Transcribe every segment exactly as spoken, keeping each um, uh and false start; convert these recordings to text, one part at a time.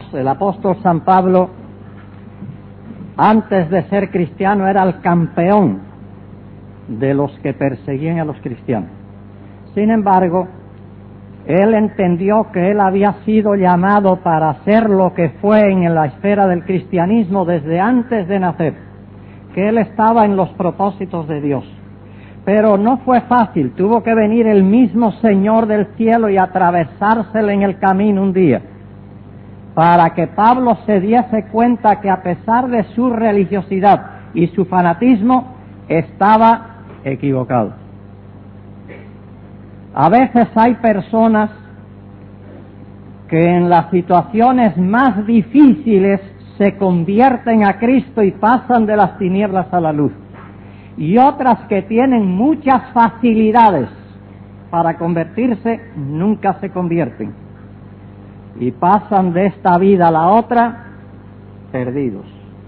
el apóstol San Pablo, antes de ser cristiano, era el campeón de los que perseguían a los cristianos. Sin embargo, él entendió que él había sido llamado para hacer lo que fue en la esfera del cristianismo desde antes de nacer, que él estaba en los propósitos de Dios. Pero no fue fácil, tuvo que venir el mismo Señor del cielo y atravesársele en el camino un día, para que Pablo se diese cuenta que a pesar de su religiosidad y su fanatismo, estaba equivocado. A veces hay personas que en las situaciones más difíciles se convierten a Cristo y pasan de las tinieblas a la luz, y otras que tienen muchas facilidades para convertirse nunca se convierten y pasan de esta vida a la otra perdidos.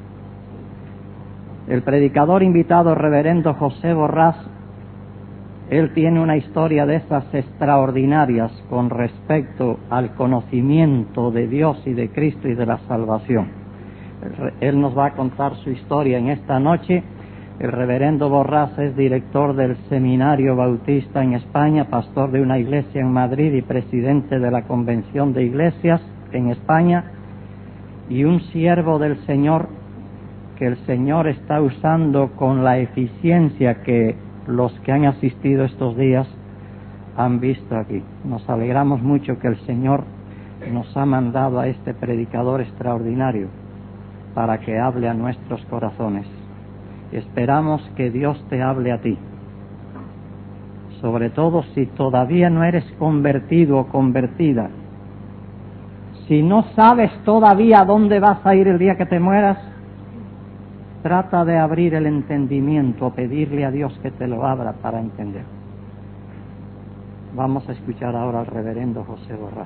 El predicador invitado, reverendo José Borrás, él tiene una historia de esas extraordinarias con respecto al conocimiento de Dios y de Cristo y de la salvación. Él nos va a contar su historia en esta noche. El reverendo Borrás es director del Seminario Bautista en España, pastor de una iglesia en Madrid y presidente de la Convención de Iglesias en España, y un siervo del Señor que el Señor está usando con la eficiencia que los que han asistido estos días han visto aquí. Nos alegramos mucho que el Señor nos ha mandado a este predicador extraordinario para que hable a nuestros corazones. Esperamos que Dios te hable a ti, sobre todo si todavía no eres convertido o convertida. Si no sabes todavía a dónde vas a ir el día que te mueras, trata de abrir el entendimiento, pedirle a Dios que te lo abra para entender. Vamos a escuchar ahora al reverendo José Borrás.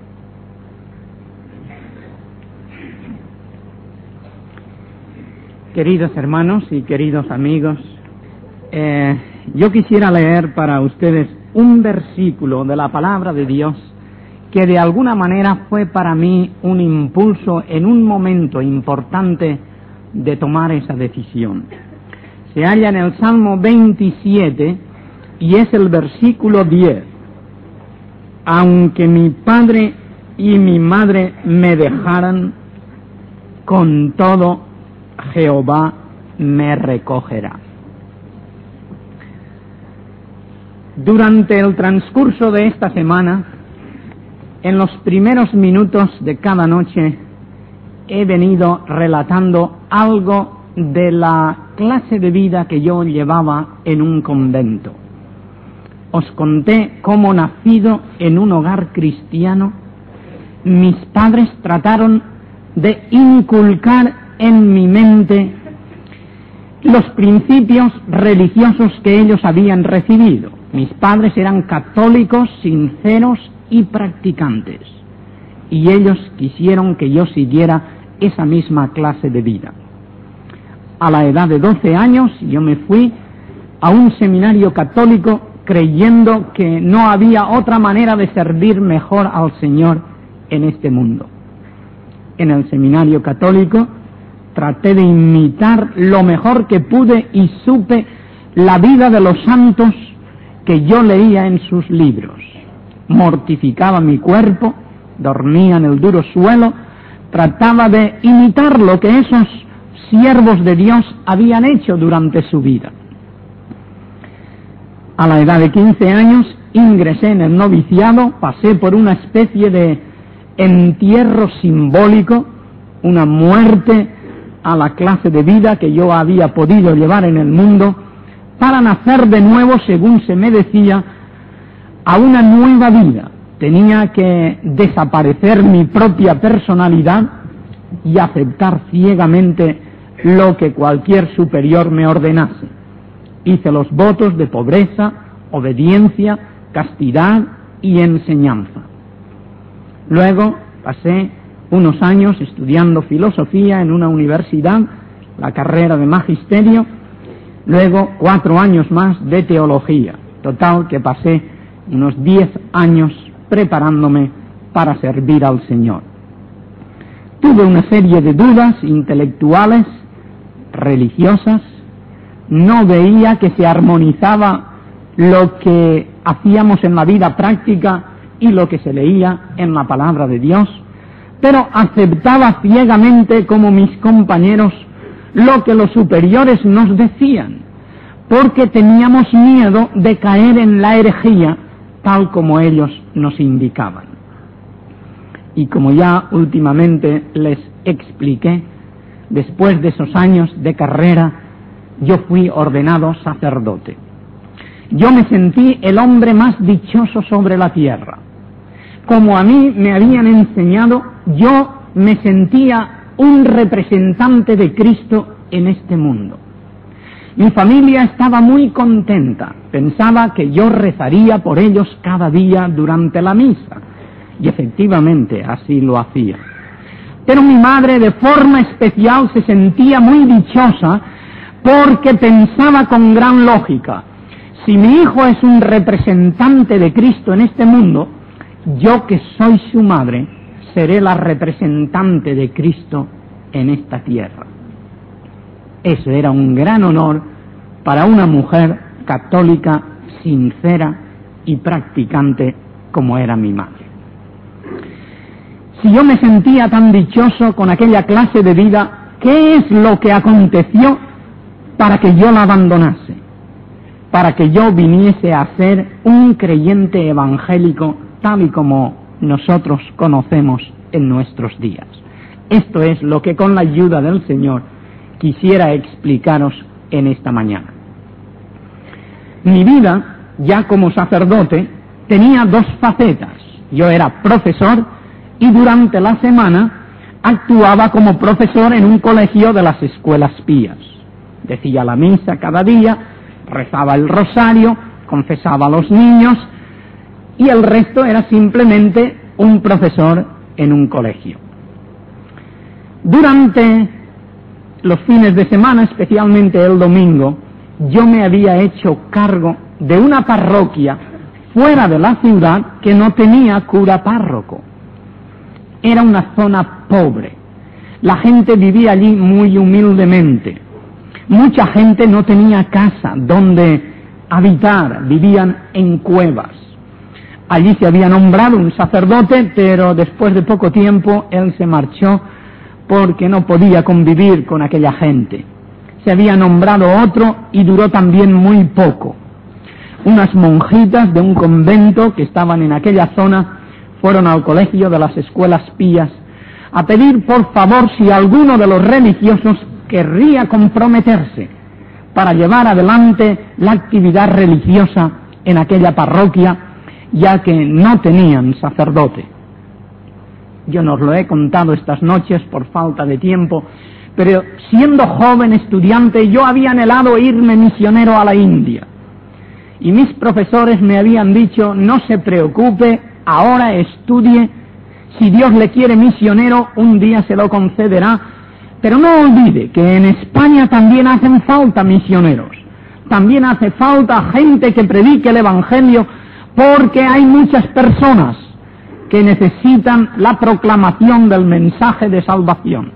Queridos hermanos y queridos amigos, eh, yo quisiera leer para ustedes un versículo de la palabra de Dios que de alguna manera fue para mí un impulso en un momento importante de tomar esa decisión. Se halla en el Salmo veintisiete y es el versículo diez. Aunque mi padre y mi madre me dejaran, con todo Jehová me recogerá. Durante el transcurso de esta semana, en los primeros minutos de cada noche, he venido relatando algo de la clase de vida que yo llevaba en un convento. Os conté cómo, nacido en un hogar cristiano, mis padres trataron de inculcar en mi mente los principios religiosos que ellos habían recibido. Mis padres eran católicos, sinceros y practicantes, y ellos quisieron que yo siguiera esa misma clase de vida. A la edad de doce años yo me fui a un seminario católico creyendo que no había otra manera de servir mejor al Señor en este mundo. En el seminario católico traté de imitar lo mejor que pude y supe la vida de los santos que yo leía en sus libros. Mortificaba mi cuerpo, dormía en el duro suelo, trataba de imitar lo que esos siervos de Dios habían hecho durante su vida. A la edad de quince años ingresé en el noviciado, pasé por una especie de entierro simbólico, una muerte a la clase de vida que yo había podido llevar en el mundo, para nacer de nuevo, según se me decía, a una nueva vida. Tenía que desaparecer mi propia personalidad y aceptar ciegamente lo que cualquier superior me ordenase. Hice los votos de pobreza, obediencia, castidad y enseñanza. Luego pasé unos años estudiando filosofía en una universidad, la carrera de magisterio, luego cuatro años más de teología. Total que pasé unos diez años preparándome para servir al Señor. tuve una serie de dudas intelectuales, religiosas, no veía que se armonizaba lo que hacíamos en la vida práctica y lo que se leía en la palabra de Dios, pero aceptaba ciegamente como mis compañeros lo que los superiores nos decían, porque teníamos miedo de caer en la herejía tal como ellos nos indicaban. Y como ya últimamente les expliqué, después de esos años de carrera, yo fui ordenado sacerdote. Yo me sentí el hombre más dichoso sobre la tierra. Como a mí me habían enseñado, yo me sentía un representante de Cristo en este mundo. Mi familia estaba muy contenta, pensaba que yo rezaría por ellos cada día durante la misa, y efectivamente así lo hacía. Pero mi madre de forma especial se sentía muy dichosa porque pensaba con gran lógica: si mi hijo es un representante de Cristo en este mundo, yo que soy su madre, seré la representante de Cristo en esta tierra. Eso era un gran honor para una mujer católica, sincera y practicante como era mi madre. Si yo me sentía tan dichoso con aquella clase de vida, ¿qué es lo que aconteció para que yo la abandonase? Para que yo viniese a ser un creyente evangélico tal y como nosotros conocemos en nuestros días. Esto es lo que con la ayuda del Señor quisiera explicaros en esta mañana. Mi vida, ya como sacerdote, tenía dos facetas. Yo era profesor y durante la semana actuaba como profesor en un colegio de las escuelas pías. Decía la misa cada día, rezaba el rosario, confesaba a los niños y el resto era simplemente un profesor en un colegio. Durante los fines de semana, especialmente el domingo, yo me había hecho cargo de una parroquia fuera de la ciudad que no tenía cura párroco. Era una zona pobre. La gente vivía allí muy humildemente. Mucha gente no tenía casa donde habitar, vivían en cuevas. Allí se había nombrado un sacerdote, pero después de poco tiempo él se marchó porque no podía convivir con aquella gente. Se había nombrado otro y duró también muy poco. Unas monjitas de un convento que estaban en aquella zona fueron al colegio de las escuelas pías a pedir por favor si alguno de los religiosos querría comprometerse para llevar adelante la actividad religiosa en aquella parroquia, ya que no tenían sacerdote. Yo no os lo he contado estas noches por falta de tiempo, pero siendo joven estudiante yo había anhelado irme misionero a la India. Y mis profesores me habían dicho: no se preocupe, ahora estudie, si Dios le quiere misionero, un día se lo concederá, pero no olvide que en España también hacen falta misioneros, también hace falta gente que predique el Evangelio, porque hay muchas personas que necesitan la proclamación del mensaje de salvación.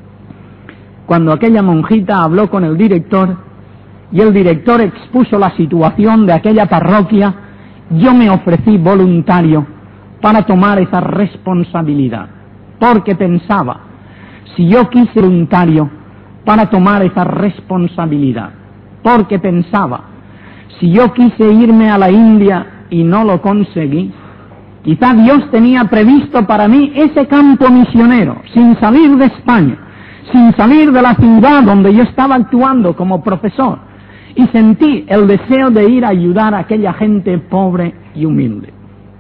Cuando aquella monjita habló con el director y el director expuso la situación de aquella parroquia, yo me ofrecí voluntario para tomar esa responsabilidad, porque pensaba, si yo quise voluntario para tomar esa responsabilidad, porque pensaba, si yo quise irme a la India y no lo conseguí, quizá Dios tenía previsto para mí ese campo misionero, sin salir de España, sin salir de la ciudad donde yo estaba actuando como profesor, y sentí el deseo de ir a ayudar a aquella gente pobre y humilde.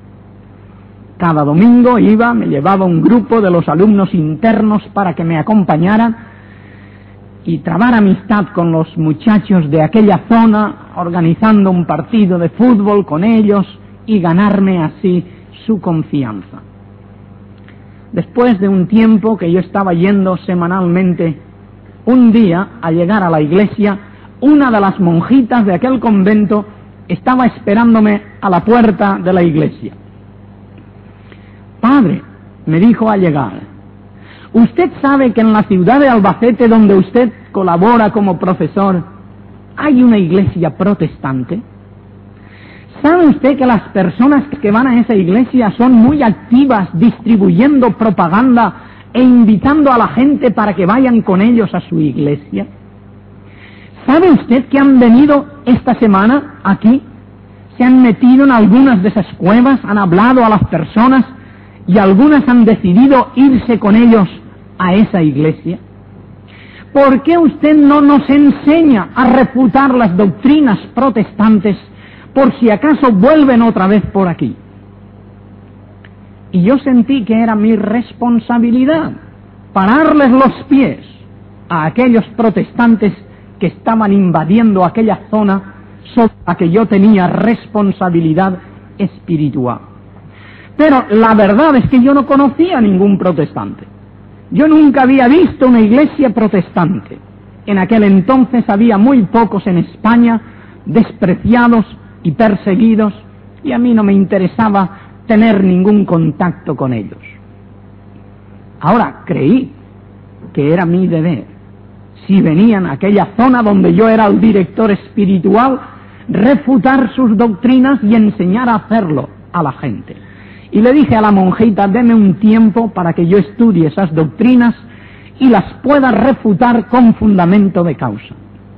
Cada domingo iba, me llevaba un grupo de los alumnos internos para que me acompañaran y trabar amistad con los muchachos de aquella zona, organizando un partido de fútbol con ellos y ganarme así su confianza. Después de un tiempo que yo estaba yendo semanalmente, un día, al llegar a la iglesia, una de las monjitas de aquel convento estaba esperándome a la puerta de la iglesia. Padre, me dijo al llegar, ¿Usted sabe que en la ciudad de Albacete, donde usted colabora como profesor, hay una iglesia protestante? ¿Sabe usted que las personas que van a esa iglesia son muy activas distribuyendo propaganda e invitando a la gente para que vayan con ellos a su iglesia? ¿Sabe usted que han venido esta semana aquí? Se han metido en algunas de esas cuevas, han hablado a las personas y algunas han decidido irse con ellos a esa iglesia. ¿Por qué usted no nos enseña a refutar las doctrinas protestantes por si acaso vuelven otra vez por aquí? Y yo sentí que era mi responsabilidad pararles los pies a aquellos protestantes que estaban invadiendo aquella zona sobre la que yo tenía responsabilidad espiritual. Pero la verdad es que yo no conocía a ningún protestante. Yo nunca había visto una iglesia protestante. En aquel entonces había muy pocos en España, despreciados y perseguidos, y a mí no me interesaba tener ningún contacto con ellos. Ahora creí que era mi deber, si venían a aquella zona donde yo era el director espiritual, refutar sus doctrinas y enseñar a hacerlo a la gente. Y le dije a la monjita, deme un tiempo para que yo estudie esas doctrinas y las pueda refutar con fundamento de causa.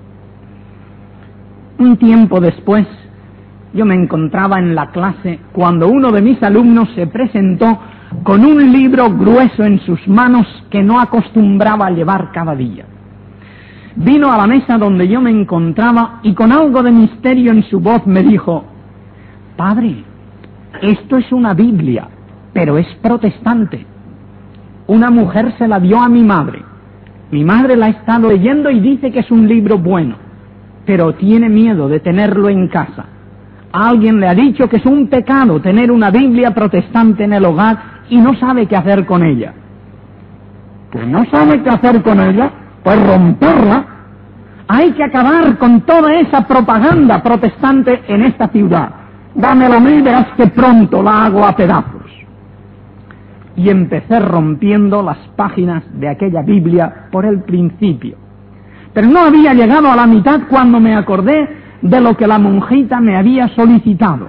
Un tiempo después, yo me encontraba en la clase cuando uno de mis alumnos se presentó con un libro grueso en sus manos que no acostumbraba a llevar cada día. Vino a la mesa donde yo me encontraba y con algo de misterio en su voz me dijo, padre, esto es una Biblia, pero es protestante. Una mujer se la dio a mi madre. Mi madre la ha estado leyendo y dice que es un libro bueno, pero tiene miedo de tenerlo en casa. Alguien le ha dicho que es un pecado tener una Biblia protestante en el hogar y no sabe qué hacer con ella. Pues no sabe qué hacer con ella, pues romperla. Hay que acabar con toda esa propaganda protestante en esta ciudad. Dámelo a mí y verás que pronto la hago a pedazos. Y empecé rompiendo las páginas de aquella Biblia por el principio. Pero no había llegado a la mitad cuando me acordé de lo que la monjita me había solicitado.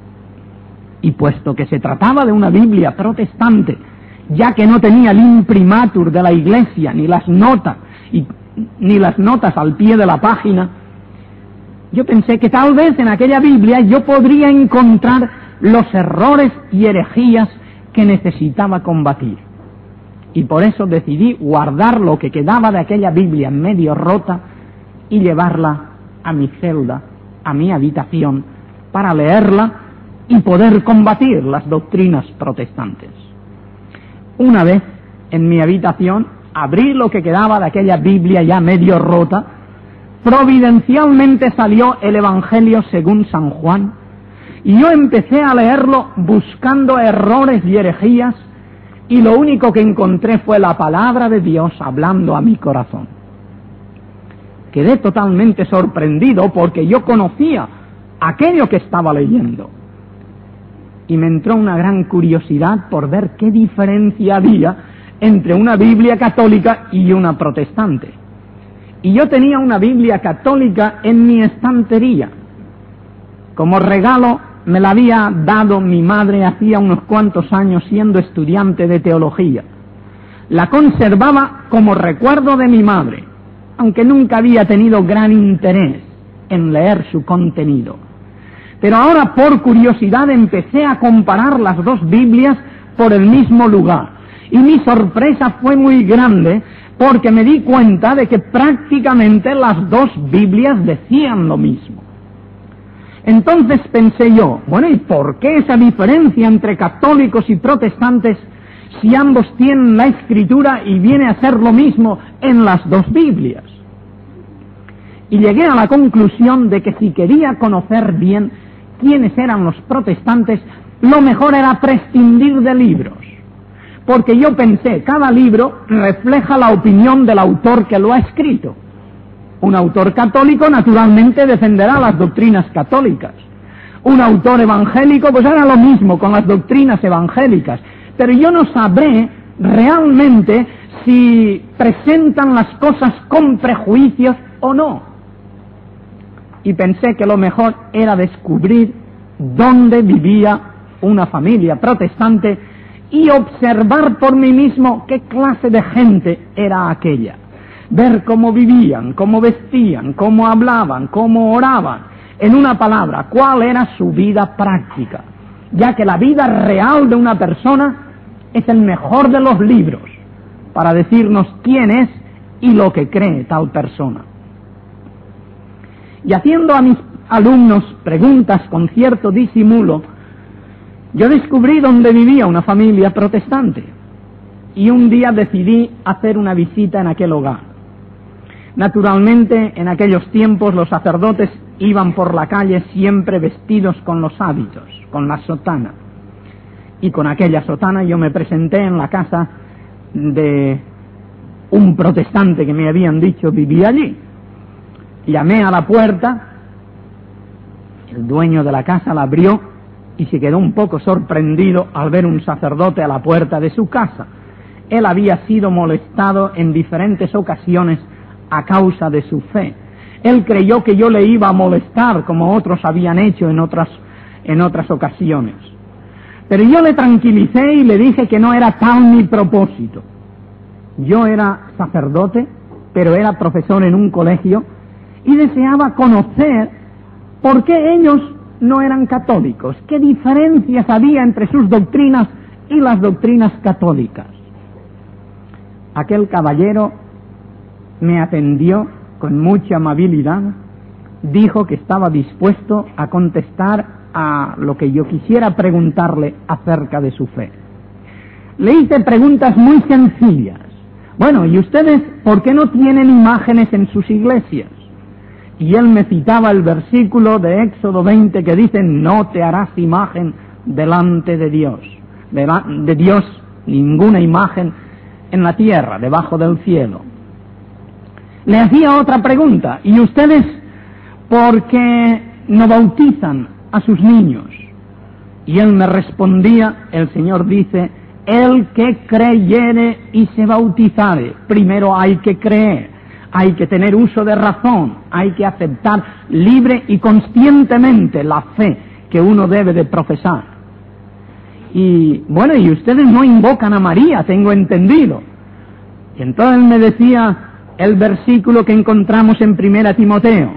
Y puesto que se trataba de una Biblia protestante, ya que no tenía el imprimatur de la iglesia, ni las notas, y, ni las notas al pie de la página, yo pensé que tal vez en aquella Biblia yo podría encontrar los errores y herejías que necesitaba combatir. Y por eso decidí guardar lo que quedaba de aquella Biblia medio rota y llevarla a mi celda, a mi habitación, para leerla y poder combatir las doctrinas protestantes. Una vez en mi habitación abrí lo que quedaba de aquella Biblia ya medio rota. Providencialmente salió el Evangelio según San Juan y yo empecé a leerlo buscando errores y herejías y lo único que encontré fue la palabra de Dios hablando a mi corazón. Quedé totalmente sorprendido porque yo conocía aquello que estaba leyendo y me entró una gran curiosidad por ver qué diferencia había entre una Biblia católica y una protestante. Y yo tenía una Biblia católica en mi estantería. Como regalo me la había dado mi madre hacía unos cuantos años siendo estudiante de teología. La conservaba como recuerdo de mi madre, aunque nunca había tenido gran interés en leer su contenido. Pero ahora por curiosidad empecé a comparar las dos Biblias por el mismo lugar. Y mi sorpresa fue muy grande porque me di cuenta de que prácticamente las dos Biblias decían lo mismo. Entonces pensé yo, bueno, ¿y por qué esa diferencia entre católicos y protestantes si ambos tienen la Escritura y viene a ser lo mismo en las dos Biblias? Y llegué a la conclusión de que si quería conocer bien quiénes eran los protestantes, lo mejor era prescindir de libros. Porque yo pensé, cada libro refleja la opinión del autor que lo ha escrito. Un autor católico naturalmente defenderá las doctrinas católicas. Un autor evangélico pues hará lo mismo con las doctrinas evangélicas. Pero yo no sabré realmente si presentan las cosas con prejuicios o no. Y pensé que lo mejor era descubrir dónde vivía una familia protestante y observar por mí mismo qué clase de gente era aquella. Ver cómo vivían, cómo vestían, cómo hablaban, cómo oraban. En una palabra, cuál era su vida práctica, ya que la vida real de una persona es el mejor de los libros para decirnos quién es y lo que cree tal persona. Y haciendo a mis alumnos preguntas con cierto disimulo, yo descubrí dónde vivía una familia protestante y un día decidí hacer una visita en aquel hogar. Naturalmente, en aquellos tiempos los sacerdotes iban por la calle siempre vestidos con los hábitos, con la sotana. Y con aquella sotana yo me presenté en la casa de un protestante que me habían dicho vivía allí. Llamé a la puerta, el dueño de la casa la abrió y se quedó un poco sorprendido al ver un sacerdote a la puerta de su casa. Él había sido molestado en diferentes ocasiones a causa de su fe. Él creyó que yo le iba a molestar como otros habían hecho en otras, en otras ocasiones. Pero yo le tranquilicé y le dije que no era tal mi propósito. Yo era sacerdote, pero era profesor en un colegio y deseaba conocer por qué ellos no eran católicos, qué diferencias había entre sus doctrinas y las doctrinas católicas. Aquel caballero me atendió con mucha amabilidad, dijo que estaba dispuesto a contestar a lo que yo quisiera preguntarle acerca de su fe. Le hice preguntas muy sencillas. Bueno, ¿y ustedes por qué no tienen imágenes en sus iglesias? Y él me citaba el versículo de Éxodo veinte que dice, no te harás imagen delante de Dios. De, de Dios, ninguna imagen en la tierra, debajo del cielo. Le hacía otra pregunta, ¿y ustedes por qué no bautizan a sus niños? Y él me respondía, el Señor dice, el que creyere y se bautizare, primero hay que creer, hay que tener uso de razón, hay que aceptar libre y conscientemente la fe que uno debe de profesar. Y bueno, y ustedes no invocan a María, tengo entendido. Y entonces él me decía el versículo que encontramos en Primera Timoteo.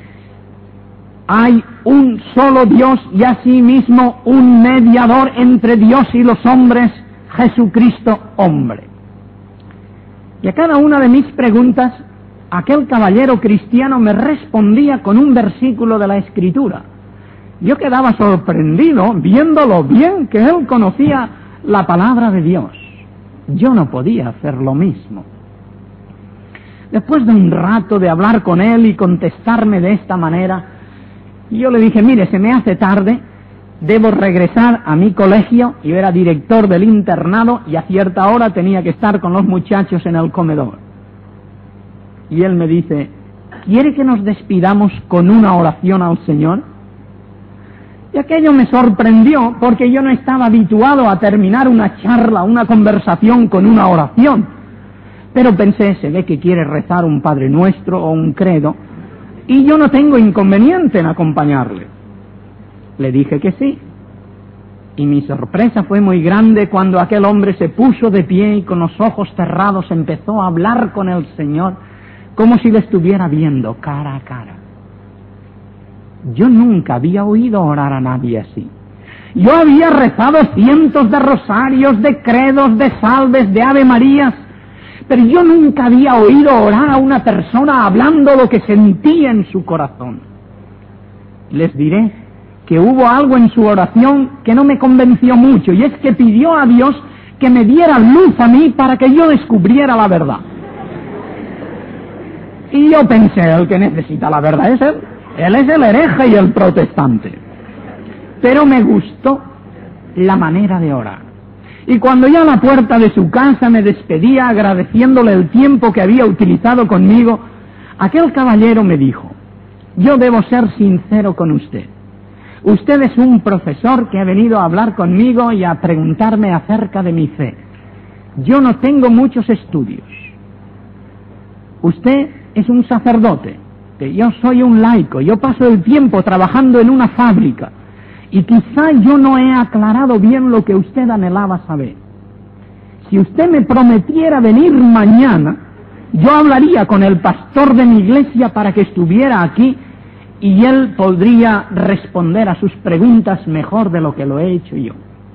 Hay un solo Dios y asimismo un mediador entre Dios y los hombres, Jesucristo hombre. Y a cada una de mis preguntas, aquel caballero cristiano me respondía con un versículo de la Escritura. Yo quedaba sorprendido viendo lo bien que él conocía la palabra de Dios. Yo no podía hacer lo mismo. Después de un rato de hablar con él y contestarme de esta manera, yo le dije, mire, se me hace tarde, debo regresar a mi colegio, yo era director del internado y a cierta hora tenía que estar con los muchachos en el comedor. Y él me dice, ¿quiere que nos despidamos con una oración al Señor? Y aquello me sorprendió porque yo no estaba habituado a terminar una charla, una conversación con una oración. Pero pensé, se ve que quiere rezar un Padre Nuestro o un credo, y yo no tengo inconveniente en acompañarle. Le dije que sí. Y mi sorpresa fue muy grande cuando aquel hombre se puso de pie y con los ojos cerrados empezó a hablar con el Señor como si le estuviera viendo cara a cara. Yo nunca había oído orar a nadie así. Yo había rezado cientos de rosarios, de credos, de salves, de Ave Marías, pero yo nunca había oído orar a una persona hablando lo que sentía en su corazón. Les diré que hubo algo en su oración que no me convenció mucho, y es que pidió a Dios que me diera luz a mí para que yo descubriera la verdad. Y yo pensé, el que necesita la verdad es él. Él es el hereje y el protestante. Pero me gustó la manera de orar. Y cuando ya a la puerta de su casa me despedía agradeciéndole el tiempo que había utilizado conmigo, aquel caballero me dijo, yo debo ser sincero con usted. Usted es un profesor que ha venido a hablar conmigo y a preguntarme acerca de mi fe. yo no tengo muchos estudios. Usted es un sacerdote, que yo soy un laico, yo paso el tiempo trabajando en una fábrica, y quizá yo no he aclarado bien lo que usted anhelaba saber. Si usted me prometiera venir mañana, yo hablaría con el pastor de mi iglesia para que estuviera aquí y él podría responder a sus preguntas mejor de lo que lo he hecho yo.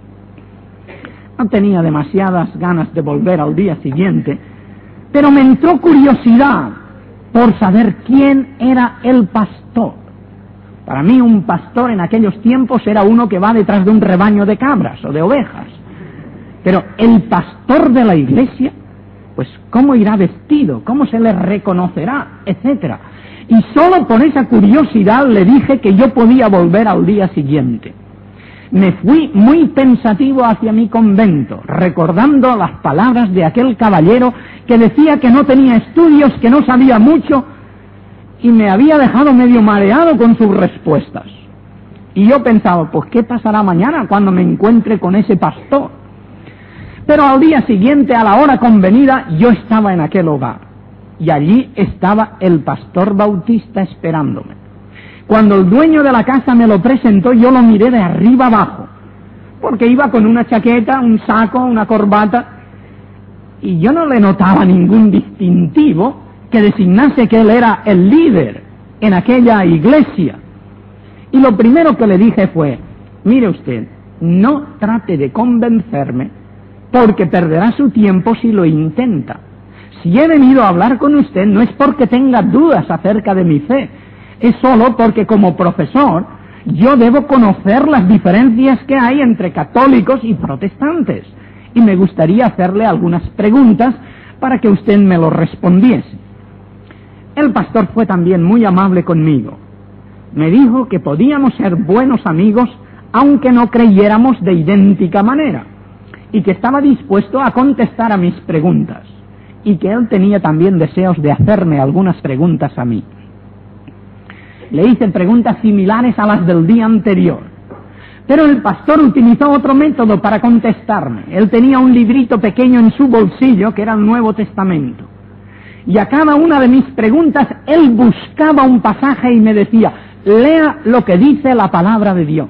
No tenía demasiadas ganas de volver al día siguiente, pero me entró curiosidad por saber quién era el pastor. Para mí un pastor en aquellos tiempos era uno que va detrás de un rebaño de cabras o de ovejas. Pero el pastor de la iglesia, pues cómo irá vestido, cómo se le reconocerá, etcétera. Y solo por esa curiosidad le dije que yo podía volver al día siguiente. Me fui muy pensativo hacia mi convento, recordando las palabras de aquel caballero que decía que no tenía estudios, que no sabía mucho, y me había dejado medio mareado con sus respuestas. Y yo pensaba, pues ¿qué pasará mañana cuando me encuentre con ese pastor? Pero al día siguiente, a la hora convenida, yo estaba en aquel hogar, y allí estaba el pastor Bautista esperándome. Cuando el dueño de la casa me lo presentó, yo lo miré de arriba abajo, porque iba con una chaqueta, un saco, una corbata, y yo no le notaba ningún distintivo que designase que él era el líder en aquella iglesia. Y lo primero que le dije fue, mire usted, no trate de convencerme, porque perderá su tiempo si lo intenta. Si he venido a hablar con usted no es porque tenga dudas acerca de mi fe, es solo porque como profesor yo debo conocer las diferencias que hay entre católicos y protestantes, y me gustaría hacerle algunas preguntas para que usted me lo respondiese. El pastor fue también muy amable conmigo. Me dijo que podíamos ser buenos amigos aunque no creyéramos de idéntica manera, y que estaba dispuesto a contestar a mis preguntas, y que él tenía también deseos de hacerme algunas preguntas a mí. Le hice preguntas similares a las del día anterior, pero el pastor utilizó otro método para contestarme. Él tenía un librito pequeño en su bolsillo que era el Nuevo Testamento, y a cada una de mis preguntas él buscaba un pasaje y me decía, lea lo que dice la palabra de Dios.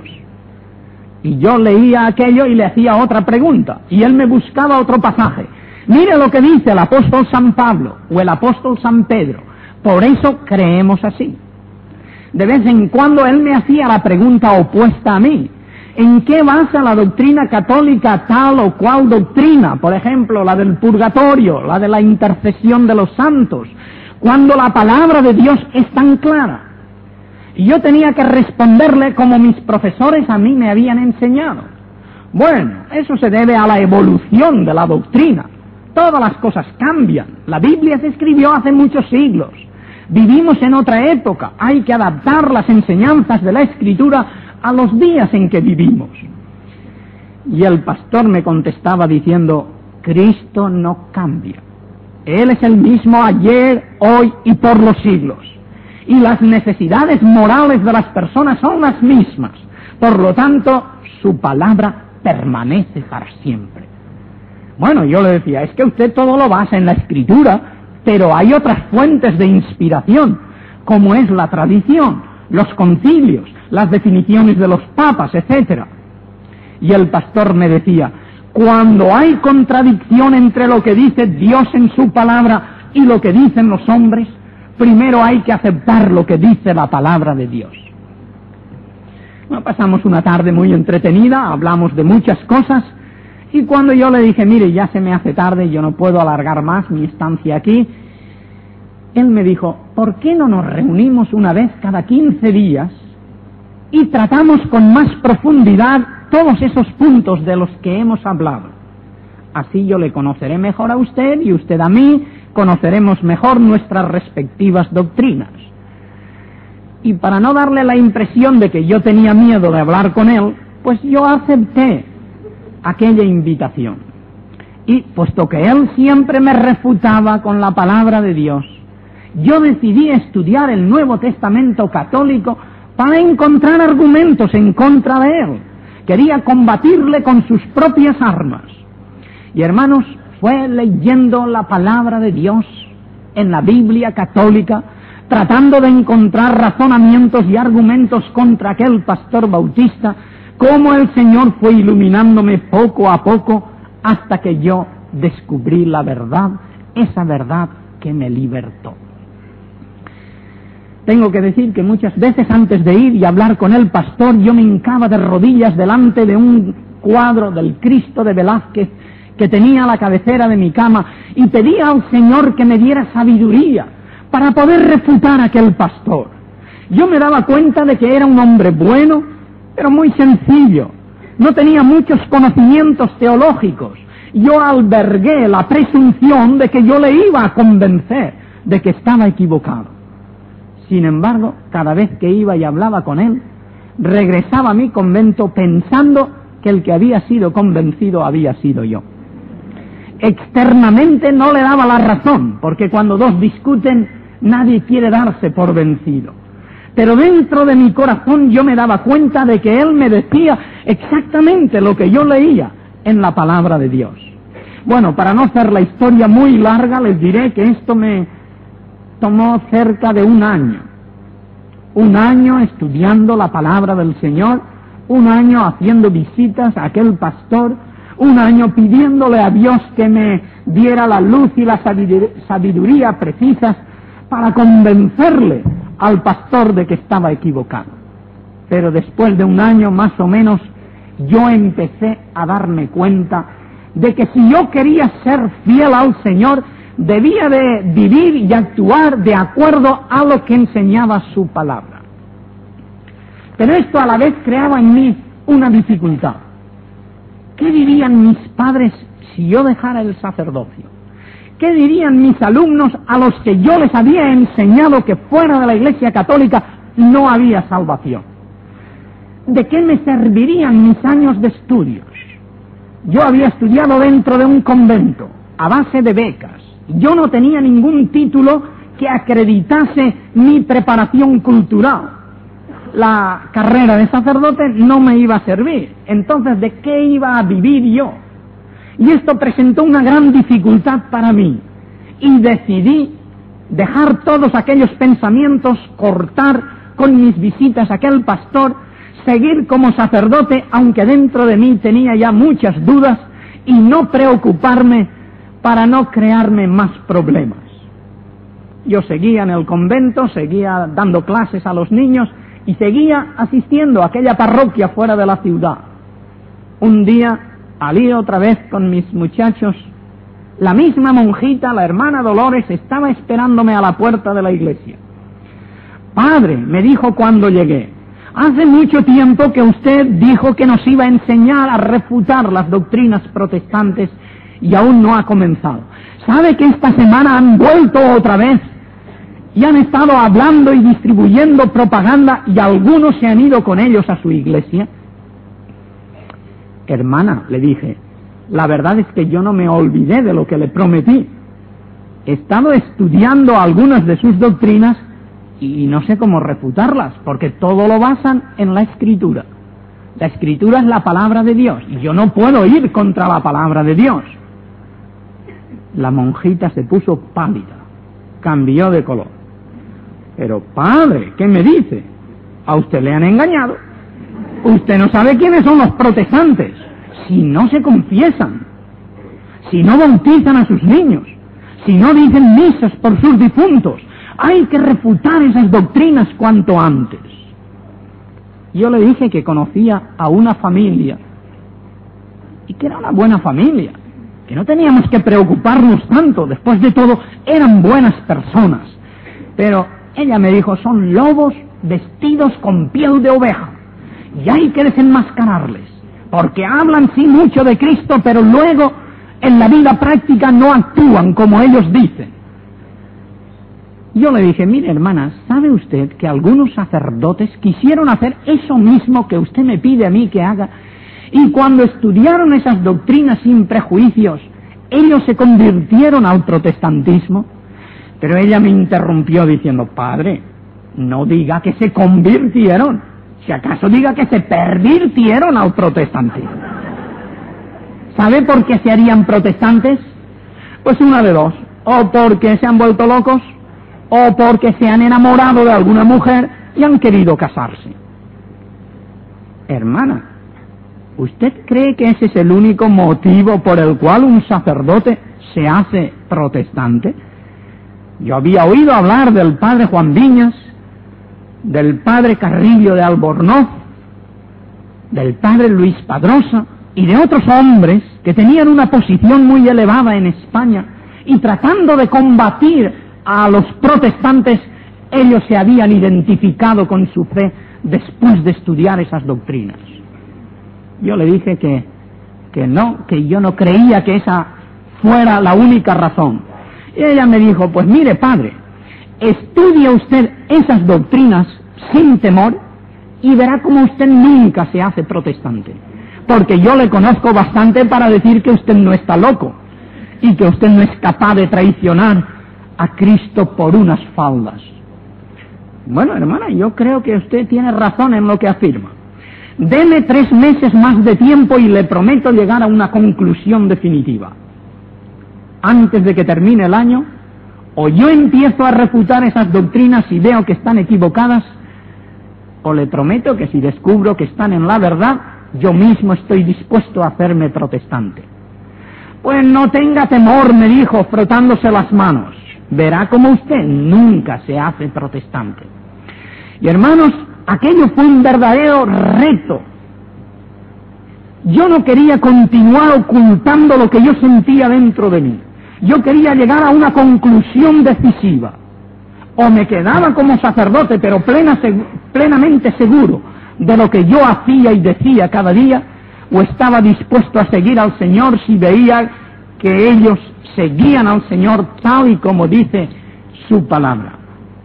Y yo leía aquello y le hacía otra pregunta, y él me buscaba otro pasaje. Mire lo que dice el apóstol San Pablo o el apóstol San Pedro. Por eso creemos así. De vez en cuando él me hacía la pregunta opuesta a mí. ¿En qué basa la doctrina católica tal o cual doctrina? Por ejemplo, la del purgatorio, la de la intercesión de los santos, cuando la palabra de Dios es tan clara. Y yo tenía que responderle como mis profesores a mí me habían enseñado. Bueno, eso se debe a la evolución de la doctrina. Todas las cosas cambian. La Biblia se escribió hace muchos siglos. Vivimos en otra época. Hay que adaptar las enseñanzas de la Escritura a los días en que vivimos. Y el pastor me contestaba diciendo, Cristo no cambia. Él es el mismo ayer, hoy y por los siglos. Y las necesidades morales de las personas son las mismas. Por lo tanto, su palabra permanece para siempre. Bueno, yo le decía, es que usted todo lo basa en la Escritura, pero hay otras fuentes de inspiración, como es la tradición, los concilios, las definiciones de los papas, etcétera. Y el pastor me decía, cuando hay contradicción entre lo que dice Dios en su palabra y lo que dicen los hombres, primero hay que aceptar lo que dice la palabra de Dios. Bueno, pasamos una tarde muy entretenida, hablamos de muchas cosas, y cuando yo le dije, mire, ya se me hace tarde, yo no puedo alargar más mi estancia aquí, él me dijo, ¿por qué no nos reunimos una vez cada quince días y tratamos con más profundidad todos esos puntos de los que hemos hablado? Así yo le conoceré mejor a usted y usted a mí, conoceremos mejor nuestras respectivas doctrinas. Y para no darle la impresión de que yo tenía miedo de hablar con él, pues yo acepté aquella invitación. Y puesto que él siempre me refutaba con la palabra de Dios, yo decidí estudiar el Nuevo Testamento católico para encontrar argumentos en contra de él. Quería combatirle con sus propias armas. Y hermanos, fue leyendo la palabra de Dios en la Biblia católica, tratando de encontrar razonamientos y argumentos contra aquel pastor bautista, cómo el Señor fue iluminándome poco a poco hasta que yo descubrí la verdad, esa verdad que me libertó. Tengo que decir que muchas veces antes de ir y hablar con el pastor, yo me hincaba de rodillas delante de un cuadro del Cristo de Velázquez que tenía a la cabecera de mi cama y pedía al Señor que me diera sabiduría para poder refutar a aquel pastor. Yo me daba cuenta de que era un hombre bueno, pero muy sencillo. No tenía muchos conocimientos teológicos. Yo albergué la presunción de que yo le iba a convencer de que estaba equivocado. Sin embargo, cada vez que iba y hablaba con él, regresaba a mi convento pensando que el que había sido convencido había sido yo. Externamente no le daba la razón, porque cuando dos discuten, nadie quiere darse por vencido. Pero dentro de mi corazón yo me daba cuenta de que él me decía exactamente lo que yo leía en la palabra de Dios. Bueno, para no hacer la historia muy larga, les diré que esto me tomó cerca de un año. Un año estudiando la palabra del Señor, un año haciendo visitas a aquel pastor, un año pidiéndole a Dios que me diera la luz y la sabiduría precisas para convencerle al pastor de que estaba equivocado. Pero después de un año más o menos, yo empecé a darme cuenta de que si yo quería ser fiel al Señor, debía de vivir y actuar de acuerdo a lo que enseñaba su palabra. Pero esto a la vez creaba en mí una dificultad. ¿Qué dirían mis padres si yo dejara el sacerdocio? ¿Qué dirían mis alumnos a los que yo les había enseñado que fuera de la Iglesia Católica no había salvación? ¿De qué me servirían mis años de estudios? Yo había estudiado dentro de un convento, a base de becas. Yo no tenía ningún título que acreditase mi preparación cultural. La carrera de sacerdote no me iba a servir. Entonces, ¿de qué iba a vivir yo? Y esto presentó una gran dificultad para mí. Y decidí dejar todos aquellos pensamientos, cortar con mis visitas a aquel pastor, seguir como sacerdote, aunque dentro de mí tenía ya muchas dudas, y no preocuparme para no crearme más problemas. Yo seguía en el convento, seguía dando clases a los niños y seguía asistiendo a aquella parroquia fuera de la ciudad. Un día salí otra vez con mis muchachos. La misma monjita, la hermana Dolores, estaba esperándome a la puerta de la iglesia. Padre, me dijo cuando llegué, hace mucho tiempo que usted dijo que nos iba a enseñar a refutar las doctrinas protestantes y aún no ha comenzado. ¿Sabe que esta semana han vuelto otra vez? Y han estado hablando y distribuyendo propaganda y algunos se han ido con ellos a su iglesia. Hermana, le dije, la verdad es que yo no me olvidé de lo que le prometí. He estado estudiando algunas de sus doctrinas y no sé cómo refutarlas, porque todo lo basan en la Escritura. La Escritura es la palabra de Dios y yo no puedo ir contra la palabra de Dios. La monjita se puso pálida, cambió de color. Pero padre, ¿qué me dice? A usted le han engañado. Usted no sabe quiénes son los protestantes. Si no se confiesan, si no bautizan a sus niños, si no dicen misas por sus difuntos, hay que refutar esas doctrinas cuanto antes. Yo le dije que conocía a una familia y que era una buena familia, que no teníamos que preocuparnos tanto, después de todo eran buenas personas. Pero ella me dijo, son lobos vestidos con piel de oveja y hay que desenmascararles, porque hablan sí mucho de Cristo, pero luego en la vida práctica no actúan como ellos dicen. Yo le dije, mire hermana, ¿sabe usted que algunos sacerdotes quisieron hacer eso mismo que usted me pide a mí que haga? Y cuando estudiaron esas doctrinas sin prejuicios, ellos se convirtieron al protestantismo. Pero ella me interrumpió diciendo, padre, no diga que se convirtieron, si acaso diga que se pervirtieron al protestantismo. ¿Sabe por qué se harían protestantes? Pues una de dos, o porque se han vuelto locos, o porque se han enamorado de alguna mujer y han querido casarse. Hermana, ¿usted cree que ese es el único motivo por el cual un sacerdote se hace protestante? Yo había oído hablar del padre Juan Viñas, del padre Carrillo de Albornoz, del padre Luis Padrosa y de otros hombres que tenían una posición muy elevada en España, y tratando de combatir a los protestantes, ellos se habían identificado con su fe después de estudiar esas doctrinas. Yo le dije que, que no, que yo no creía que esa fuera la única razón. Y ella me dijo, pues mire padre, estudie usted esas doctrinas sin temor y verá cómo usted nunca se hace protestante. Porque yo le conozco bastante para decir que usted no está loco y que usted no es capaz de traicionar a Cristo por unas faldas. Bueno, hermana, yo creo que usted tiene razón en lo que afirma. Deme tres meses más de tiempo y le prometo llegar a una conclusión definitiva. Antes de que termine el año, o yo empiezo a refutar esas doctrinas y veo que están equivocadas, o le prometo que si descubro que están en la verdad, yo mismo estoy dispuesto a hacerme protestante. Pues no tenga temor, me dijo, frotándose las manos. Verá como usted nunca se hace protestante. Y hermanos, aquello fue un verdadero reto. Yo no quería continuar ocultando lo que yo sentía dentro de mí. Yo quería llegar a una conclusión decisiva. O me quedaba como sacerdote, pero plena, plenamente seguro de lo que yo hacía y decía cada día, o estaba dispuesto a seguir al Señor si veía que ellos seguían al Señor tal y como dice su palabra.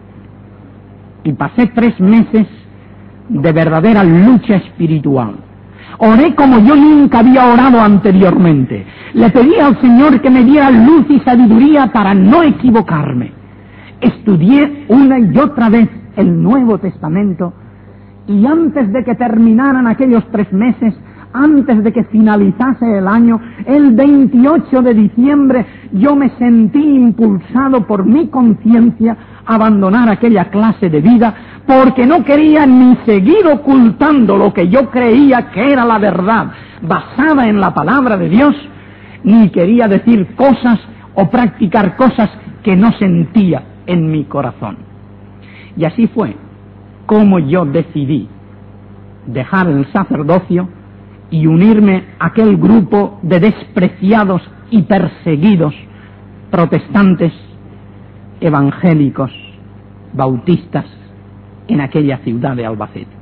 Y pasé tres meses de verdadera lucha espiritual. Oré como yo nunca había orado anteriormente. Le pedí al Señor que me diera luz y sabiduría para no equivocarme. Estudié una y otra vez el Nuevo Testamento, y antes de que terminaran aquellos tres meses, antes de que finalizase el año, el veintiocho de diciembre, yo me sentí impulsado por mi conciencia a abandonar aquella clase de vida, porque no quería ni seguir ocultando lo que yo creía que era la verdad, basada en la palabra de Dios, ni quería decir cosas o practicar cosas que no sentía en mi corazón. Y así fue como yo decidí dejar el sacerdocio y unirme a aquel grupo de despreciados y perseguidos protestantes, evangélicos, bautistas en aquella ciudad de Albacete.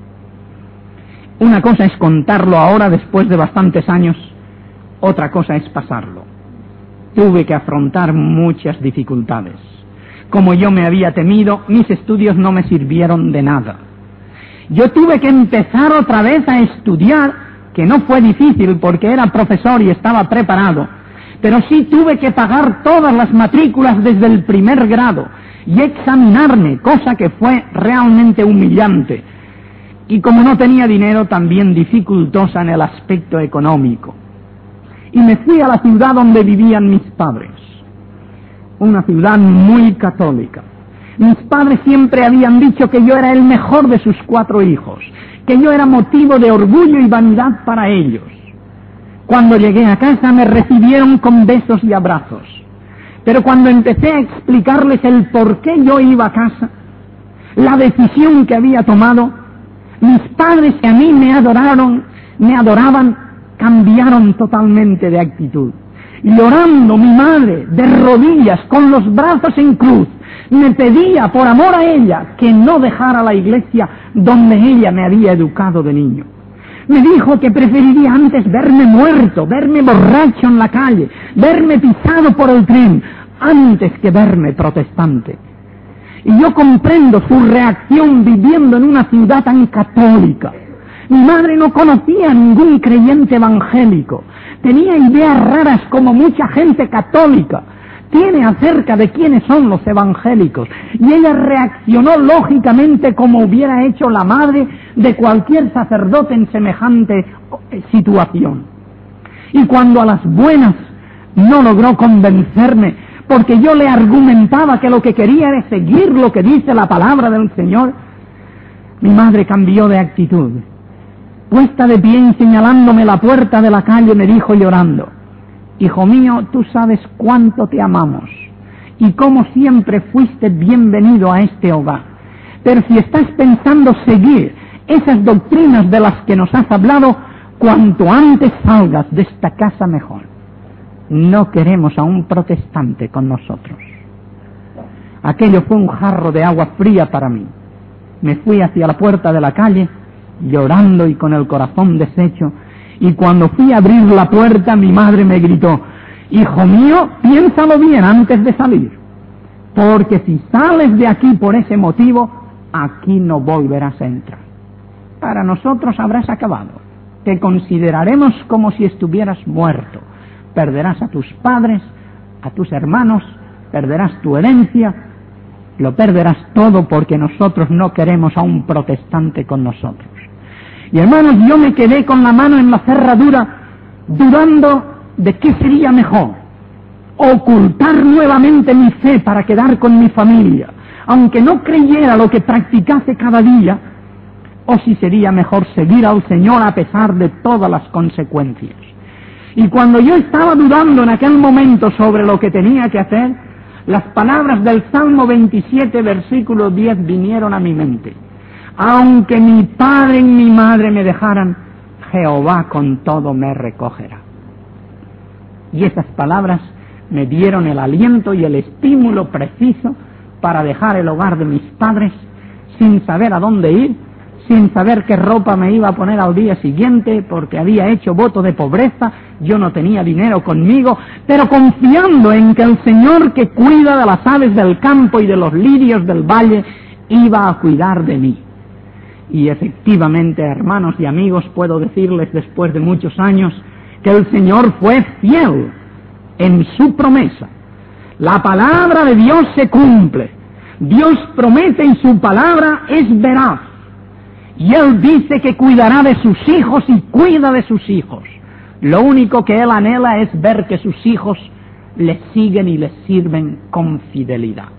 Una cosa es contarlo ahora después de bastantes años, otra cosa es pasarlo. Tuve que afrontar muchas dificultades. Como yo me había temido, mis estudios no me sirvieron de nada. Yo tuve que empezar otra vez a estudiar, que no fue difícil porque era profesor y estaba preparado, pero sí tuve que pagar todas las matrículas desde el primer grado y examinarme, cosa que fue realmente humillante. Y como no tenía dinero, también dificultosa en el aspecto económico. Y me fui a la ciudad donde vivían mis padres. Una ciudad muy católica. Mis padres siempre habían dicho que yo era el mejor de sus cuatro hijos, que yo era motivo de orgullo y vanidad para ellos. Cuando llegué a casa me recibieron con besos y abrazos, pero cuando empecé a explicarles el por qué yo iba a casa, la decisión que había tomado, mis padres que a mí me adoraron, me adoraban, cambiaron totalmente de actitud. Llorando, mi madre, de rodillas, con los brazos en cruz, me pedía, por amor a ella, que no dejara la iglesia donde ella me había educado de niño. Me dijo que preferiría antes verme muerto, verme borracho en la calle, verme pisado por el tren, antes que verme protestante. Y yo comprendo su reacción viviendo en una ciudad tan católica. Mi madre no conocía a ningún creyente evangélico. Tenía ideas raras como mucha gente católica tiene acerca de quiénes son los evangélicos. Y ella reaccionó lógicamente como hubiera hecho la madre de cualquier sacerdote en semejante situación. Y cuando a las buenas no logró convencerme, porque yo le argumentaba que lo que quería era seguir lo que dice la palabra del Señor. Mi madre cambió de actitud. Puesta de pie y señalándome la puerta de la calle, me dijo llorando: hijo mío, tú sabes cuánto te amamos y cómo siempre fuiste bienvenido a este hogar. Pero si estás pensando seguir esas doctrinas de las que nos has hablado, cuanto antes salgas de esta casa mejor. No queremos a un protestante con nosotros. Aquello fue un jarro de agua fría para mí. Me fui hacia la puerta de la calle, llorando y con el corazón deshecho, y cuando fui a abrir la puerta, mi madre me gritó: hijo mío, piénsalo bien antes de salir, porque si sales de aquí por ese motivo, aquí no volverás a entrar. Para nosotros habrás acabado. Te consideraremos como si estuvieras muerto. Perderás a tus padres, a tus hermanos, perderás tu herencia, lo perderás todo, porque nosotros no queremos a un protestante con nosotros. Y hermanos, yo me quedé con la mano en la cerradura, dudando de qué sería mejor: ocultar nuevamente mi fe para quedar con mi familia, aunque no creyera lo que practicase cada día, o si sería mejor seguir al Señor a pesar de todas las consecuencias. Y cuando yo estaba dudando en aquel momento sobre lo que tenía que hacer, las palabras del Salmo veintisiete, versículo diez, vinieron a mi mente: aunque mi padre y mi madre me dejaran, Jehová con todo me recogerá. Y esas palabras me dieron el aliento y el estímulo preciso para dejar el hogar de mis padres, sin saber a dónde ir, sin saber qué ropa me iba a poner al día siguiente, porque había hecho voto de pobreza, yo no tenía dinero conmigo, pero confiando en que el Señor, que cuida de las aves del campo y de los lirios del valle, iba a cuidar de mí. Y efectivamente, hermanos y amigos, puedo decirles después de muchos años que el Señor fue fiel en su promesa. La palabra de Dios se cumple. Dios promete y su palabra es veraz. Y Él dice que cuidará de sus hijos y cuida de sus hijos. Lo único que Él anhela es ver que sus hijos le siguen y le sirven con fidelidad.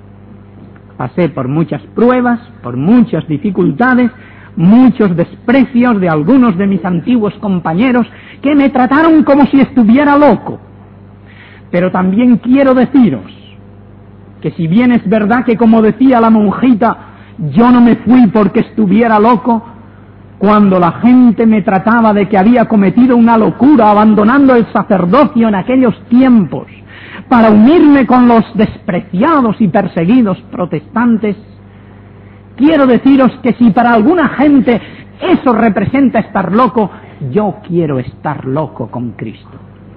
Pasé por muchas pruebas, por muchas dificultades, muchos desprecios de algunos de mis antiguos compañeros que me trataron como si estuviera loco. Pero también quiero deciros que si bien es verdad que, como decía la monjita, yo no me fui porque estuviera loco, cuando la gente me trataba de que había cometido una locura abandonando el sacerdocio en aquellos tiempos para unirme con los despreciados y perseguidos protestantes, quiero deciros que si para alguna gente eso representa estar loco, yo quiero estar loco con Cristo.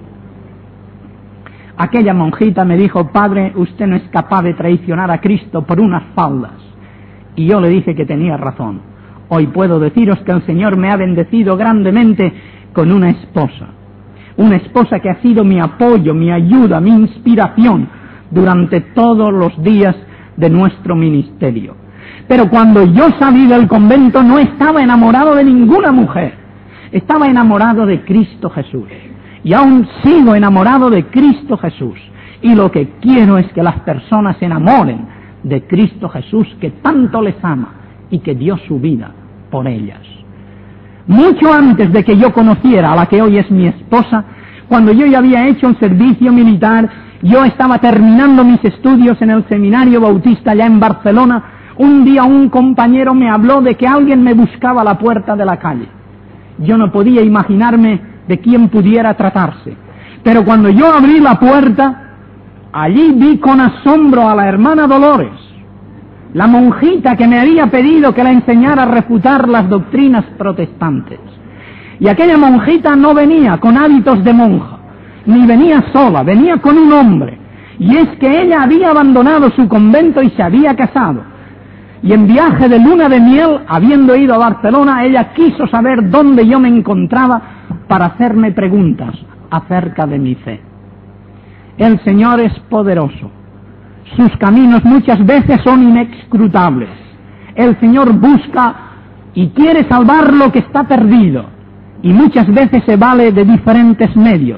Aquella monjita me dijo: padre, usted no es capaz de traicionar a Cristo por unas faldas. Y yo le dije que tenía razón. Hoy puedo deciros que el Señor me ha bendecido grandemente con una esposa. Una esposa que ha sido mi apoyo, mi ayuda, mi inspiración durante todos los días de nuestro ministerio. Pero cuando yo salí del convento no estaba enamorado de ninguna mujer. Estaba enamorado de Cristo Jesús. Y aún sigo enamorado de Cristo Jesús. Y lo que quiero es que las personas se enamoren de Cristo Jesús, que tanto les ama y que dio su vida por ellas. Mucho antes de que yo conociera a la que hoy es mi esposa, cuando yo ya había hecho el servicio militar, yo estaba terminando mis estudios en el Seminario Bautista allá en Barcelona, un día un compañero me habló de que alguien me buscaba a la puerta de la calle. Yo no podía imaginarme de quién pudiera tratarse, pero cuando yo abrí la puerta, allí vi con asombro a la hermana Dolores, la monjita que me había pedido que la enseñara a refutar las doctrinas protestantes. Y aquella monjita no venía con hábitos de monja, ni venía sola, venía con un hombre. Y es que ella había abandonado su convento y se había casado. Y en viaje de luna de miel, habiendo ido a Barcelona, ella quiso saber dónde yo me encontraba para hacerme preguntas acerca de mi fe. El Señor es poderoso. Sus caminos muchas veces son inescrutables. El Señor busca y quiere salvar lo que está perdido. Y muchas veces se vale de diferentes medios.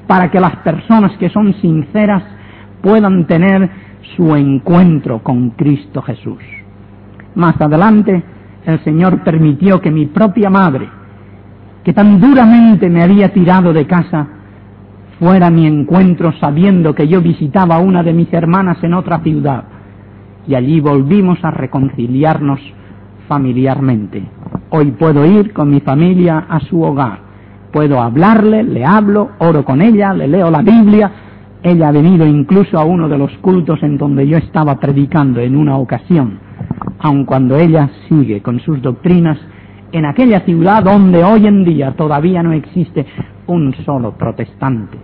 para que las personas que son sinceras puedan tener su encuentro con Cristo Jesús. Más adelante, el Señor permitió que mi propia madre, que tan duramente me había tirado de casa, fuera a mi encuentro sabiendo que yo visitaba a una de mis hermanas en otra ciudad, y allí volvimos a reconciliarnos familiarmente. Hoy puedo ir con mi familia a su hogar, puedo hablarle, le hablo, oro con ella, le leo la Biblia. Ella ha venido incluso a uno de los cultos en donde yo estaba predicando en una ocasión, aun cuando ella sigue con sus doctrinas en aquella ciudad donde hoy en día todavía no existe un solo protestante.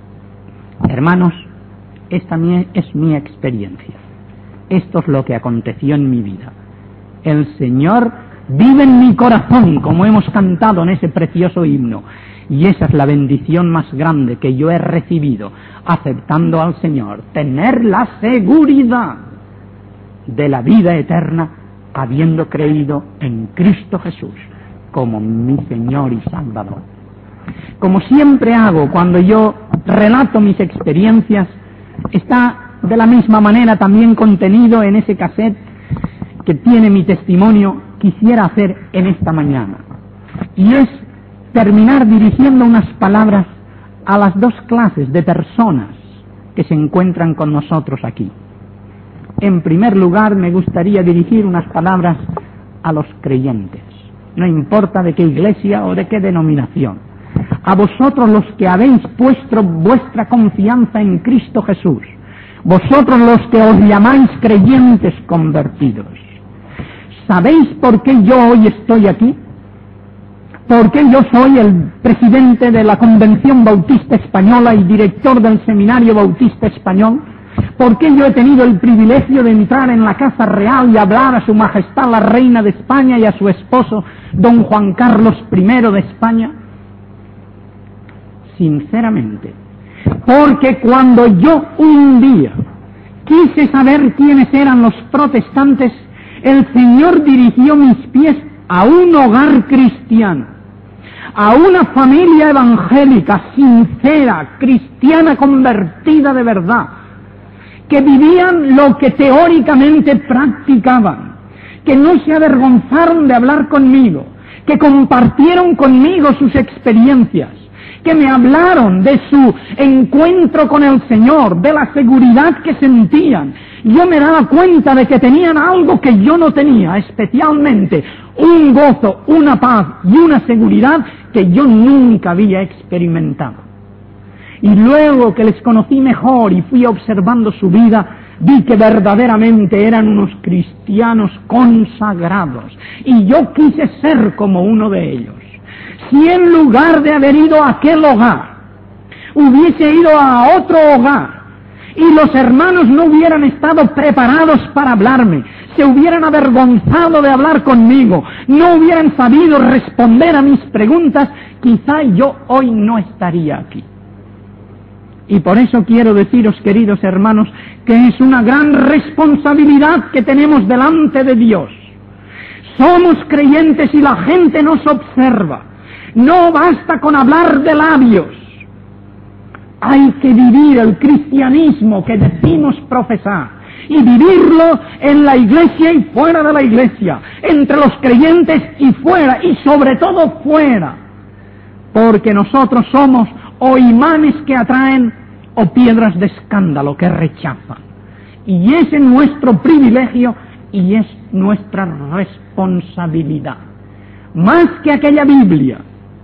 Hermanos, esta es mi experiencia. Esto es lo que aconteció en mi vida. El Señor vive en mi corazón, como hemos cantado en ese precioso himno. Y esa es la bendición más grande que yo he recibido, aceptando al Señor, tener la seguridad de la vida eterna, habiendo creído en Cristo Jesús como mi Señor y Salvador. Como siempre hago cuando yo relato mis experiencias, está de la misma manera también contenido en ese cassette que tiene mi testimonio, quisiera hacer en esta mañana. Y es terminar dirigiendo unas palabras a las dos clases de personas que se encuentran con nosotros aquí. En primer lugar, me gustaría dirigir unas palabras a los creyentes, no importa de qué iglesia o de qué denominación. A vosotros los que habéis puesto vuestra confianza en Cristo Jesús, vosotros los que os llamáis creyentes convertidos. ¿Sabéis por qué yo hoy estoy aquí? Porque yo soy el presidente de la Convención Bautista Española y director del Seminario Bautista Español. Porque yo he tenido el privilegio de entrar en la Casa Real y hablar a Su Majestad la Reina de España y a su esposo, don Juan Carlos primero de España. Sinceramente, porque cuando yo un día quise saber quiénes eran los protestantes, el Señor dirigió mis pies a un hogar cristiano, a una familia evangélica, sincera, cristiana, convertida de verdad, que vivían lo que teóricamente practicaban, que no se avergonzaron de hablar conmigo, que compartieron conmigo sus experiencias, que me hablaron de su encuentro con el Señor, de la seguridad que sentían. Yo me daba cuenta de que tenían algo que yo no tenía, especialmente un gozo, una paz y una seguridad que yo nunca había experimentado. Y luego que les conocí mejor y fui observando su vida, vi que verdaderamente eran unos cristianos consagrados. Y yo quise ser como uno de ellos. Si en lugar de haber ido a aquel hogar, hubiese ido a otro hogar, y los hermanos no hubieran estado preparados para hablarme, se hubieran avergonzado de hablar conmigo, no hubieran sabido responder a mis preguntas, quizá yo hoy no estaría aquí. Y por eso quiero deciros, queridos hermanos, que es una gran responsabilidad que tenemos delante de Dios. Somos creyentes y la gente nos observa. No basta con hablar de labios. Hay que vivir el cristianismo que decimos profesar y vivirlo en la iglesia y fuera de la iglesia, entre los creyentes y fuera, y sobre todo fuera, porque nosotros somos o imanes que atraen o piedras de escándalo que rechazan. Y ese es nuestro privilegio y es nuestra responsabilidad. Más que aquella Biblia,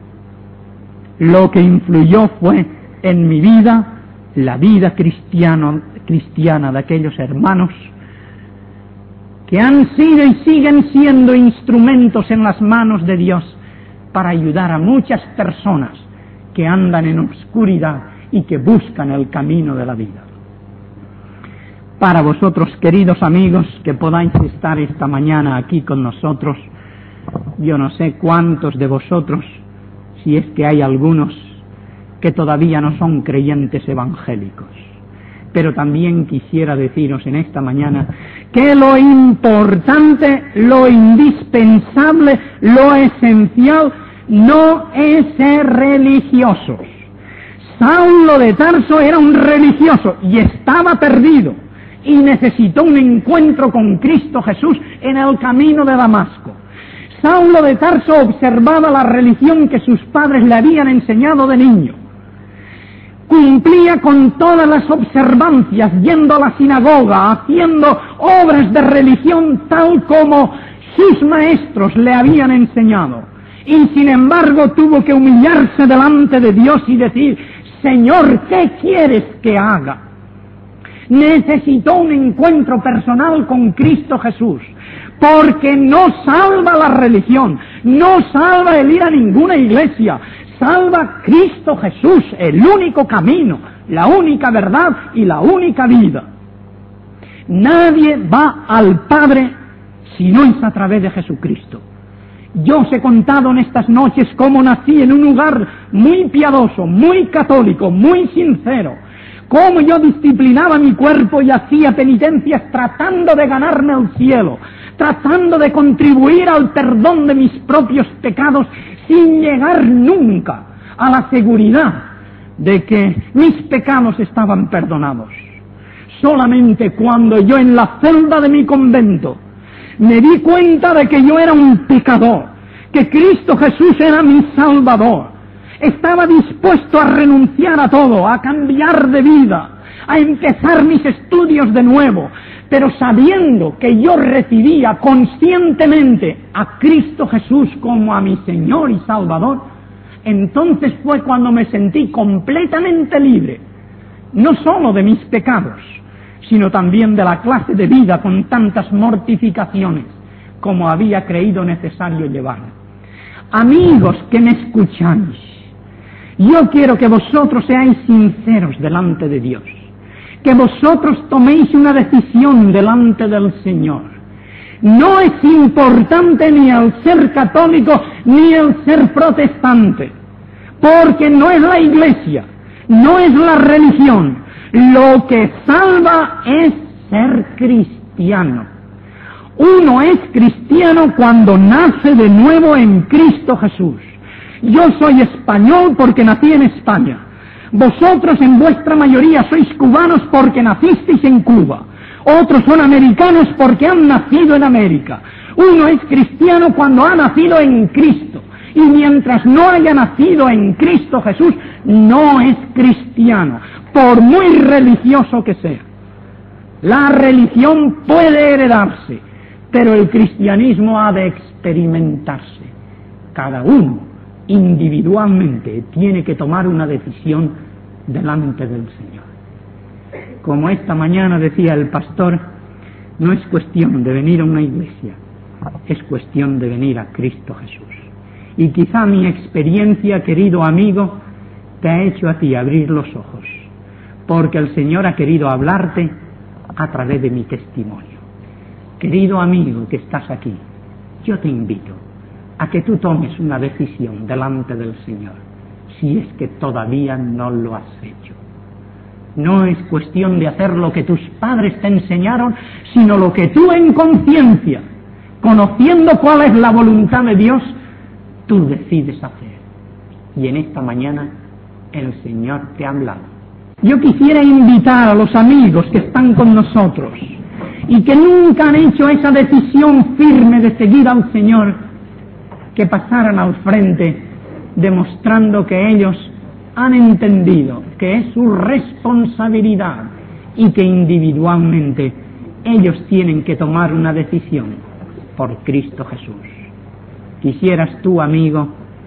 lo que influyó fue en mi vida la vida cristiano, cristiana de aquellos hermanos que han sido y siguen siendo instrumentos en las manos de Dios para ayudar a muchas personas que andan en oscuridad y que buscan el camino de la vida. Para vosotros, queridos amigos, que podáis estar esta mañana aquí con nosotros, yo no sé cuántos de vosotros, si es que hay algunos que todavía no son creyentes evangélicos, pero también quisiera deciros en esta mañana que lo importante, lo indispensable, lo esencial no es ser religiosos, Saulo de Tarso era un religioso y estaba perdido y necesitó un encuentro con Cristo Jesús en el camino de Damasco. Saulo de Tarso observaba la religión que sus padres le habían enseñado de niño. Cumplía con todas las observancias, yendo a la sinagoga, haciendo obras de religión tal como sus maestros le habían enseñado. Y sin embargo tuvo que humillarse delante de Dios y decir: Señor, ¿qué quieres que haga? Necesitó un encuentro personal con Cristo Jesús, porque no salva la religión, no salva el ir a ninguna iglesia, salva Cristo Jesús, el único camino, la única verdad y la única vida. Nadie va al Padre si no es a través de Jesucristo. Yo os he contado en estas noches cómo nací en un lugar muy piadoso, muy católico, muy sincero, cómo yo disciplinaba mi cuerpo y hacía penitencias tratando de ganarme el cielo, tratando de contribuir al perdón de mis propios pecados sin llegar nunca a la seguridad de que mis pecados estaban perdonados. Solamente cuando yo en la celda de mi convento me di cuenta de que yo era un pecador, que Cristo Jesús era mi Salvador, estaba dispuesto a renunciar a todo, a cambiar de vida, a empezar mis estudios de nuevo, pero sabiendo que yo recibía conscientemente a Cristo Jesús como a mi Señor y Salvador, entonces fue cuando me sentí completamente libre, no solo de mis pecados, sino también de la clase de vida con tantas mortificaciones como había creído necesario llevar. Amigos que me escucháis, yo quiero que vosotros seáis sinceros delante de Dios, que vosotros toméis una decisión delante del Señor. No es importante ni el ser católico ni el ser protestante, porque no es la iglesia, no es la religión. Lo que salva es ser cristiano. Uno es cristiano cuando nace de nuevo en Cristo Jesús. Yo soy español porque nací en España. Vosotros en vuestra mayoría sois cubanos porque nacisteis en Cuba. Otros son americanos porque han nacido en América. Uno es cristiano cuando ha nacido en Cristo. Y mientras no haya nacido en Cristo Jesús, no es cristiano, por muy religioso que sea. La religión puede heredarse, pero el cristianismo ha de experimentarse. Cada uno individualmente tiene que tomar una decisión delante del Señor. Como esta mañana decía el pastor, no es cuestión de venir a una iglesia, es cuestión de venir a Cristo Jesús. Y quizá mi experiencia, querido amigo, te ha hecho a ti abrir los ojos, porque el Señor ha querido hablarte a través de mi testimonio. Querido amigo que estás aquí, yo te invito a que tú tomes una decisión delante del Señor, si es que todavía no lo has hecho. No es cuestión de hacer lo que tus padres te enseñaron, sino lo que tú en conciencia, conociendo cuál es la voluntad de Dios, tú decides hacer. Y en esta mañana el Señor te ha hablado. Yo quisiera invitar a los amigos que están con nosotros y que nunca han hecho esa decisión firme de seguir al Señor, que pasaran al frente demostrando que ellos han entendido que es su responsabilidad y que individualmente ellos tienen que tomar una decisión por Cristo Jesús. Quisieras tú, amigo,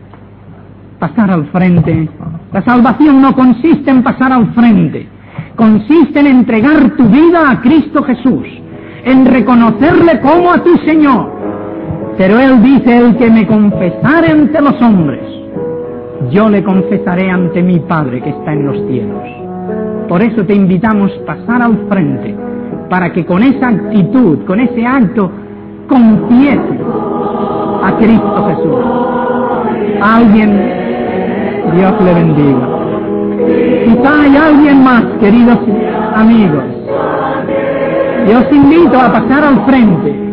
pasar al frente. La salvación no consiste en pasar al frente, consiste en entregar tu vida a Cristo Jesús, en reconocerle como a tu Señor. Pero Él dice: el que me confesare ante los hombres, yo le confesaré ante mi Padre que está en los cielos. Por eso te invitamos a pasar al frente, para que con esa actitud, con ese acto, confieses a Cristo Jesús. Alguien, Dios le bendiga. Quizá hay alguien más, queridos amigos. Yo os invito a pasar al frente.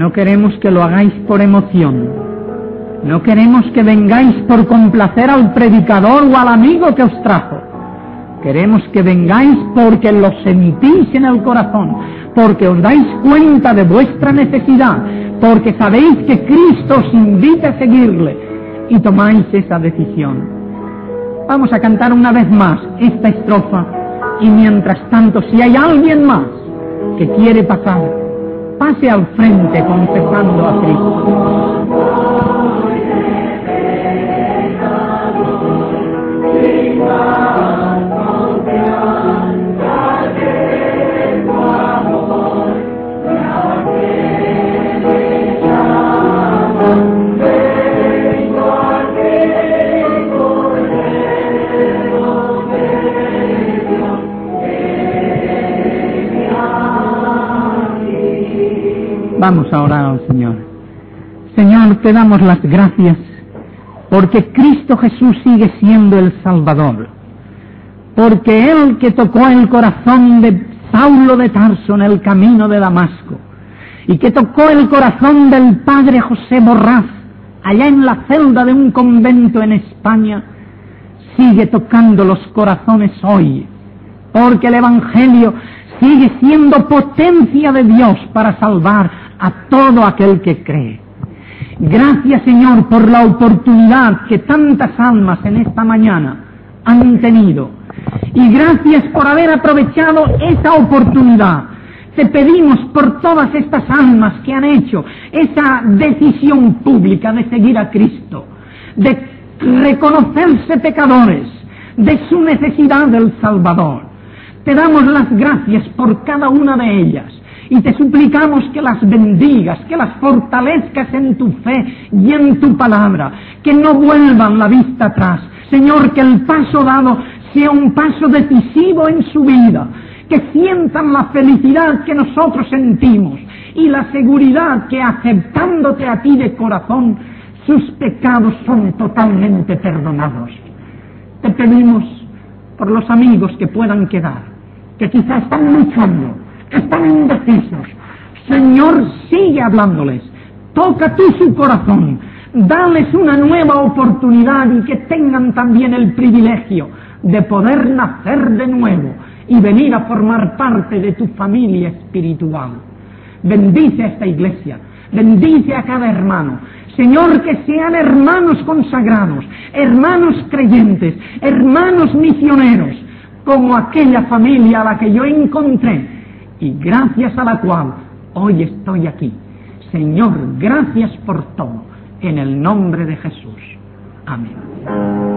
No queremos que lo hagáis por emoción. No queremos que vengáis por complacer al predicador o al amigo que os trajo. Queremos que vengáis porque lo sentís en el corazón, porque os dais cuenta de vuestra necesidad, porque sabéis que Cristo os invita a seguirle y tomáis esa decisión. Vamos a cantar una vez más esta estrofa y mientras tanto, si hay alguien más que quiere pasar, pase al frente confesando a Cristo. Vamos a orar al Señor. Señor, te damos las gracias porque Cristo Jesús sigue siendo el Salvador, porque Él que tocó el corazón de Saulo de Tarso en el camino de Damasco y que tocó el corazón del padre José Borrás allá en la celda de un convento en España, sigue tocando los corazones hoy, porque el Evangelio sigue siendo potencia de Dios para salvar a todo aquel que cree. Gracias, Señor, por la oportunidad que tantas almas en esta mañana han tenido. Y gracias por haber aprovechado esa oportunidad. Te pedimos por todas estas almas que han hecho esa decisión pública de seguir a Cristo, de reconocerse pecadores, de su necesidad del Salvador. Te damos las gracias por cada una de ellas y te suplicamos que las bendigas, que las fortalezcas en tu fe y en tu palabra, que no vuelvan la vista atrás. Señor, que el paso dado sea un paso decisivo en su vida, que sientan la felicidad que nosotros sentimos y la seguridad que aceptándote a ti de corazón, sus pecados son totalmente perdonados. Te pedimos por los amigos que puedan quedar, que quizás están luchando, están indecisos. Señor, sigue hablándoles, toca tú su corazón, dales una nueva oportunidad y que tengan también el privilegio de poder nacer de nuevo y venir a formar parte de tu familia espiritual. Bendice a esta iglesia, bendice a cada hermano. Señor, que sean hermanos consagrados, hermanos creyentes, hermanos misioneros, como aquella familia a la que yo encontré y gracias a la cual hoy estoy aquí. Señor, gracias por todo, en el nombre de Jesús. Amén.